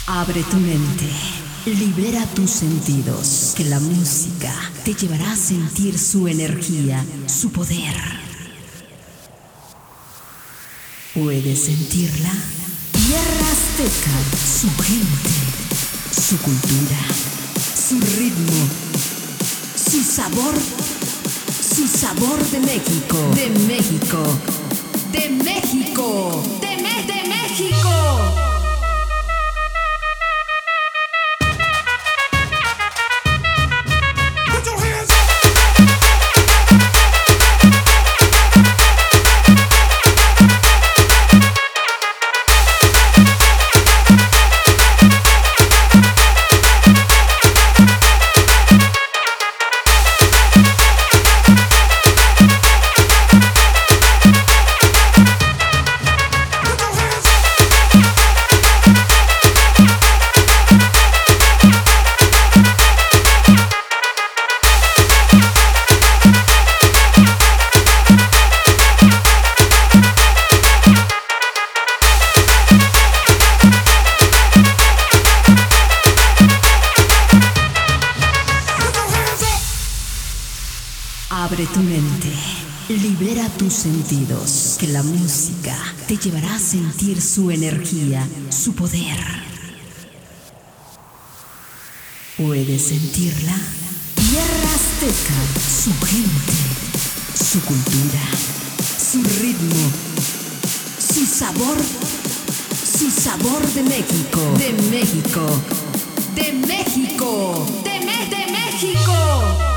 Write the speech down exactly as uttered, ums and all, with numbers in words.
Abre tu mente, libera tus sentidos, que la música te llevará a sentir su energía, su poder. ¿Puedes sentirla? Tierra Azteca, su gente, su cultura, su ritmo, su sabor, su sabor de México, de México, de México, de, me de México. Abre tu mente, libera tus sentidos, que la música te llevará a sentir su energía, su poder. ¿Puedes sentirla? Tierra Azteca, su gente, su cultura, su ritmo, su sabor, su sabor de México, de México, de México, de, me de México.